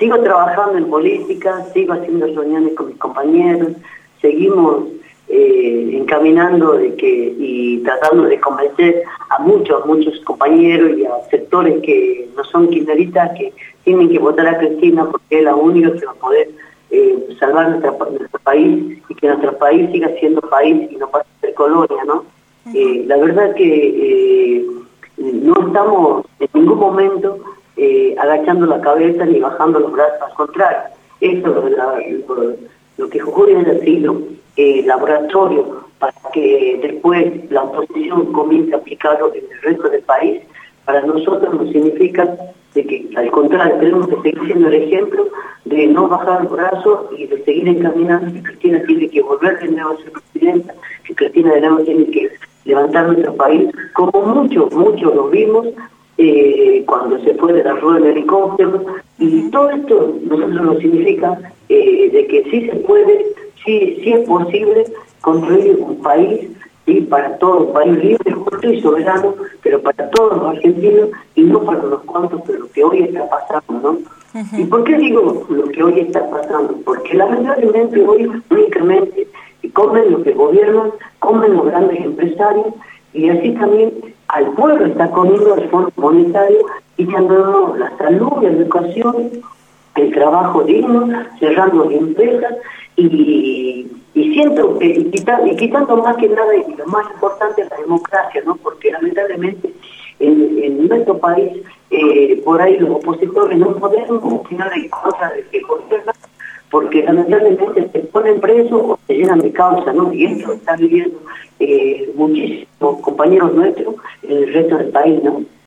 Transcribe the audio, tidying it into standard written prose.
sigo trabajando en política, sigo haciendo reuniones con mis compañeros, seguimos encaminando y tratando de convencer a muchos compañeros y a sectores que no son kirchneristas, que tienen que votar a Cristina porque es la única que va a poder salvar nuestro país y que nuestro país siga siendo país y no pase a ser colonia, ¿no? La verdad que no estamos en ningún momento agachando la cabeza ni bajando los brazos, al contrario. Eso lo que Jujuy es decirlo, laboratorio para que después la oposición comience a aplicarlo en el resto del país, para nosotros nos significa de que al contrario tenemos que seguir siendo el ejemplo de no bajar los brazos y de seguir encaminando que Cristina tiene que volver de nuevo a ser presidenta, que Cristina de nuevo tiene que levantar nuestro país, como muchos lo vimos cuando se fue de la rueda del helicóptero, y todo esto nosotros nos significa de que sí se puede, sí es posible construir un país, ¿sí? Para todos, un país libre, justo y soberano, pero para todos los argentinos y no para unos cuantos, pero lo que hoy está pasando, ¿no? ¿Y por qué digo lo que hoy está pasando? Porque lamentablemente hoy únicamente comen los que gobiernan, comen los grandes empresarios, y así también al pueblo está comiendo el Fondo Monetario y dando la salud, la educación, el trabajo digno, cerrando empresas y siento que quitando más que nada, y lo más importante es la democracia, ¿no? Porque lamentablemente en nuestro país por ahí los opositores no podemos opinar en contra de que gobiernan, porque lamentablemente se ponen presos o se llenan de causa, ¿no? Y esto está viviendo muchísimos compañeros nuestros en el resto del país, ¿no?